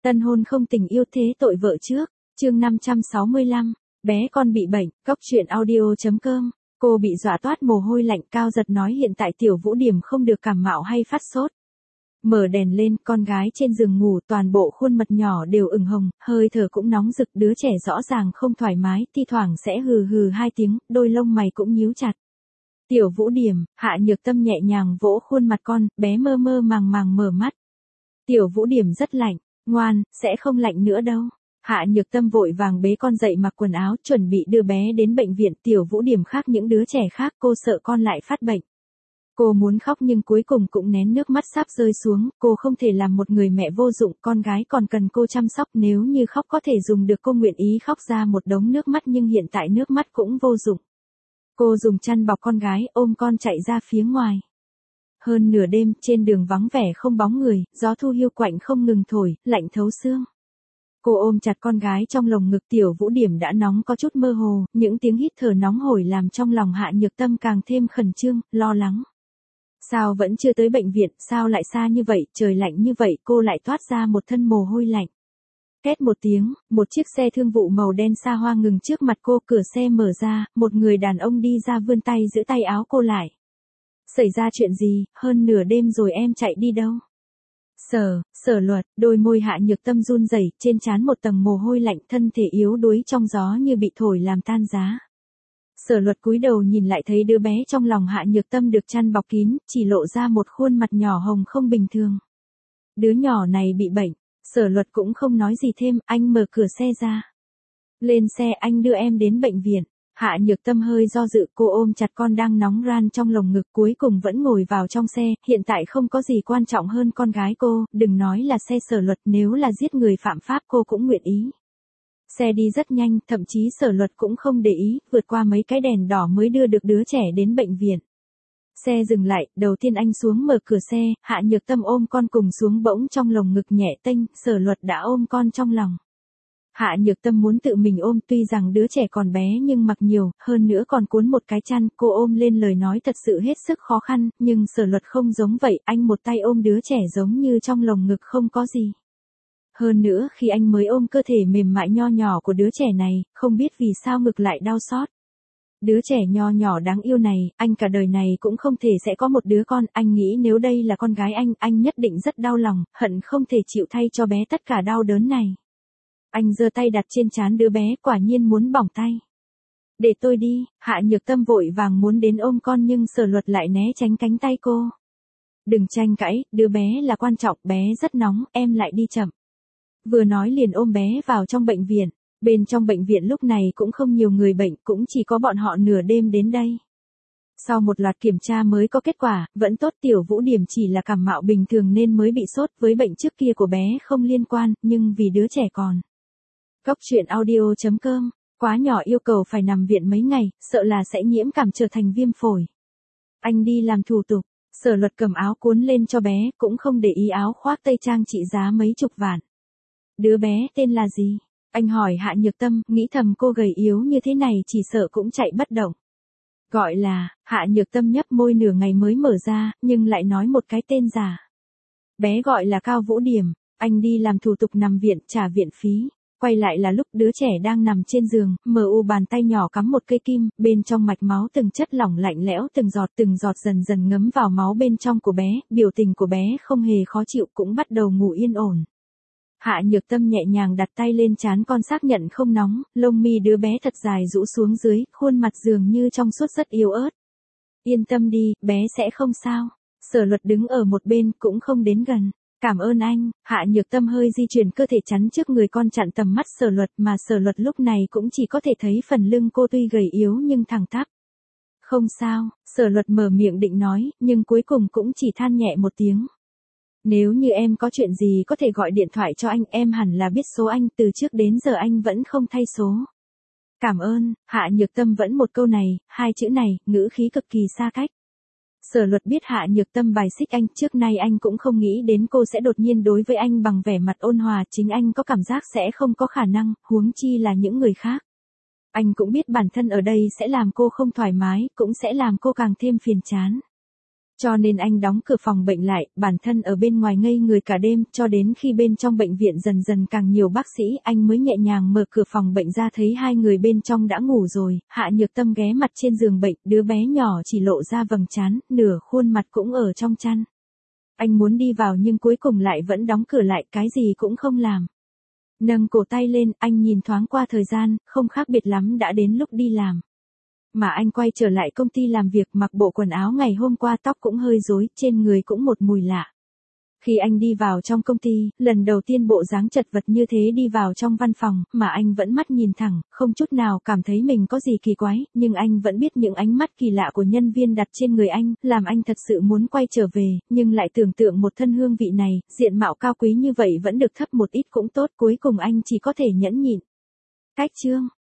Tân hôn không tình yêu thế tội vợ trước, chương 565, bé con bị bệnh, cóc truyện audio.com, cô bị dọa toát mồ hôi lạnh. Cao Giật nói hiện tại Tiểu Vũ Điểm không được cảm mạo hay phát sốt. Mở đèn lên, con gái trên giường ngủ, toàn bộ khuôn mặt nhỏ đều ửng hồng, hơi thở cũng nóng rực, đứa trẻ rõ ràng không thoải mái, thi thoảng sẽ hừ hừ hai tiếng, đôi lông mày cũng nhíu chặt. Tiểu Vũ Điểm, Hạ Nhược Tâm nhẹ nhàng vỗ khuôn mặt con, bé mơ mơ màng màng mở mắt. Tiểu Vũ Điểm rất lạnh, ngoan, sẽ không lạnh nữa đâu. Hạ Nhược Tâm vội vàng bế con dậy mặc quần áo, chuẩn bị đưa bé đến bệnh viện. Tiểu Vũ Điểm khác những đứa trẻ khác, cô sợ con lại phát bệnh. Cô muốn khóc nhưng cuối cùng cũng nén nước mắt sắp rơi xuống, cô không thể làm một người mẹ vô dụng, con gái còn cần cô chăm sóc, nếu như khóc có thể dùng được cô nguyện ý khóc ra một đống nước mắt nhưng hiện tại nước mắt cũng vô dụng. Cô dùng chăn bọc con gái, ôm con chạy ra phía ngoài. Hơn nửa đêm, trên đường vắng vẻ không bóng người, gió thu hiu quạnh không ngừng thổi, lạnh thấu xương. Cô ôm chặt con gái trong lồng ngực. Tiểu Vũ Điểm đã nóng có chút mơ hồ, những tiếng hít thở nóng hổi làm trong lòng Hạ Nhược Tâm càng thêm khẩn trương, lo lắng. Sao vẫn chưa tới bệnh viện, sao lại xa như vậy, trời lạnh như vậy, cô lại toát ra một thân mồ hôi lạnh. Két một tiếng, một chiếc xe thương vụ màu đen xa hoa ngừng trước mặt cô, cửa xe mở ra, một người đàn ông đi ra vươn tay giữ tay áo cô lại. Xảy ra chuyện gì, hơn nửa đêm rồi em chạy đi đâu? Sở Luật, đôi môi Hạ Nhược Tâm run rẩy, trên trán một tầng mồ hôi lạnh, thân thể yếu đuối trong gió như bị thổi làm tan giá. Sở Luật cúi đầu nhìn lại thấy đứa bé trong lòng Hạ Nhược Tâm được chăn bọc kín, chỉ lộ ra một khuôn mặt nhỏ hồng không bình thường. Đứa nhỏ này bị bệnh, Sở Luật cũng không nói gì thêm, anh mở cửa xe ra. Lên xe, anh đưa em đến bệnh viện. Hạ Nhược Tâm hơi do dự, cô ôm chặt con đang nóng ran trong lồng ngực, cuối cùng vẫn ngồi vào trong xe, hiện tại không có gì quan trọng hơn con gái cô, đừng nói là xe Sở Luật, nếu là giết người phạm pháp cô cũng nguyện ý. Xe đi rất nhanh, thậm chí Sở Luật cũng không để ý, vượt qua mấy cái đèn đỏ mới đưa được đứa trẻ đến bệnh viện. Xe dừng lại, đầu tiên anh xuống mở cửa xe, Hạ Nhược Tâm ôm con cùng xuống, bỗng trong lồng ngực nhẹ tênh, Sở Luật đã ôm con trong lòng. Hạ Nhược Tâm muốn tự mình ôm, tuy rằng đứa trẻ còn bé nhưng mặc nhiều, hơn nữa còn cuốn một cái chăn, cô ôm lên lời nói thật sự hết sức khó khăn, nhưng Sở Luật không giống vậy, anh một tay ôm đứa trẻ giống như trong lồng ngực không có gì. Hơn nữa khi anh mới ôm cơ thể mềm mại nho nhỏ của đứa trẻ này, không biết vì sao ngực lại đau xót. Đứa trẻ nho nhỏ đáng yêu này, anh cả đời này cũng không thể sẽ có một đứa con, anh nghĩ nếu đây là con gái anh nhất định rất đau lòng, hận không thể chịu thay cho bé tất cả đau đớn này. Anh giơ tay đặt trên trán đứa bé, quả nhiên muốn bỏng tay. Để tôi đi, Hạ Nhược Tâm vội vàng muốn đến ôm con nhưng Sở Luật lại né tránh cánh tay cô. Đừng tranh cãi, đứa bé là quan trọng, bé rất nóng, em lại đi chậm. Vừa nói liền ôm bé vào trong bệnh viện. Bên trong bệnh viện lúc này cũng không nhiều người bệnh, cũng chỉ có bọn họ nửa đêm đến đây. Sau một loạt kiểm tra mới có kết quả, vẫn tốt. Tiểu Vũ Điểm chỉ là cảm mạo bình thường nên mới bị sốt, với bệnh trước kia của bé không liên quan, nhưng vì đứa trẻ còn. Cóc truyện audio.com, quá nhỏ yêu cầu phải nằm viện mấy ngày, sợ là sẽ nhiễm cảm trở thành viêm phổi. Anh đi làm thủ tục, Sở Luật cầm áo cuốn lên cho bé, cũng không để ý áo khoác tây trang trị giá mấy chục vạn. Đứa bé tên là gì? Anh hỏi Hạ Nhược Tâm, nghĩ thầm cô gầy yếu như thế này chỉ sợ cũng chạy bất động. Gọi là, Hạ Nhược Tâm nhấp môi nửa ngày mới mở ra, nhưng lại nói một cái tên giả. Bé gọi là Cao Vũ Điểm, anh đi làm thủ tục nằm viện, trả viện phí. Quay lại là lúc đứa trẻ đang nằm trên giường, bàn tay nhỏ cắm một cây kim, bên trong mạch máu từng chất lỏng lạnh lẽo từng giọt dần dần ngấm vào máu bên trong của bé, biểu tình của bé không hề khó chịu, cũng bắt đầu ngủ yên ổn. Hạ Nhược Tâm nhẹ nhàng đặt tay lên trán con xác nhận không nóng, lông mi đứa bé thật dài rũ xuống dưới, khuôn mặt dường như trong suốt rất yếu ớt. Yên tâm đi, bé sẽ không sao. Sở Luật đứng ở một bên cũng không đến gần. Cảm ơn anh. Hạ Nhược Tâm hơi di chuyển cơ thể chắn trước người con chặn tầm mắt Sở Luật, mà Sở Luật lúc này cũng chỉ có thể thấy phần lưng cô tuy gầy yếu nhưng thẳng tắp. Không sao, Sở Luật mở miệng định nói, nhưng cuối cùng cũng chỉ than nhẹ một tiếng. Nếu như em có chuyện gì có thể gọi điện thoại cho anh, em hẳn là biết số anh, từ trước đến giờ anh vẫn không thay số. Cảm ơn. Hạ Nhược Tâm vẫn một câu này, hai chữ này, ngữ khí cực kỳ xa cách. Sở Luật biết Hạ Nhược Tâm bài xích anh, trước nay anh cũng không nghĩ đến cô sẽ đột nhiên đối với anh bằng vẻ mặt ôn hòa, chính anh có cảm giác sẽ không có khả năng, huống chi là những người khác. Anh cũng biết bản thân ở đây sẽ làm cô không thoải mái, cũng sẽ làm cô càng thêm phiền chán. Cho nên anh đóng cửa phòng bệnh lại, bản thân ở bên ngoài ngây người cả đêm, cho đến khi bên trong bệnh viện dần dần càng nhiều bác sĩ, anh mới nhẹ nhàng mở cửa phòng bệnh ra thấy hai người bên trong đã ngủ rồi. Hạ Nhược Tâm ghé mặt trên giường bệnh, đứa bé nhỏ chỉ lộ ra vầng trán, nửa khuôn mặt cũng ở trong chăn. Anh muốn đi vào nhưng cuối cùng lại vẫn đóng cửa lại, cái gì cũng không làm. Nâng cổ tay lên, anh nhìn thoáng qua thời gian, không khác biệt lắm đã đến lúc đi làm. Mà anh quay trở lại công ty làm việc, mặc bộ quần áo ngày hôm qua, tóc cũng hơi rối, trên người cũng một mùi lạ. Khi anh đi vào trong công ty, lần đầu tiên bộ dáng chật vật như thế đi vào trong văn phòng, mà anh vẫn mắt nhìn thẳng, không chút nào cảm thấy mình có gì kỳ quái, nhưng anh vẫn biết những ánh mắt kỳ lạ của nhân viên đặt trên người anh, làm anh thật sự muốn quay trở về, nhưng lại tưởng tượng một thân hương vị này, diện mạo cao quý như vậy vẫn được thấp một ít cũng tốt, cuối cùng anh chỉ có thể nhẫn nhịn. Cách chương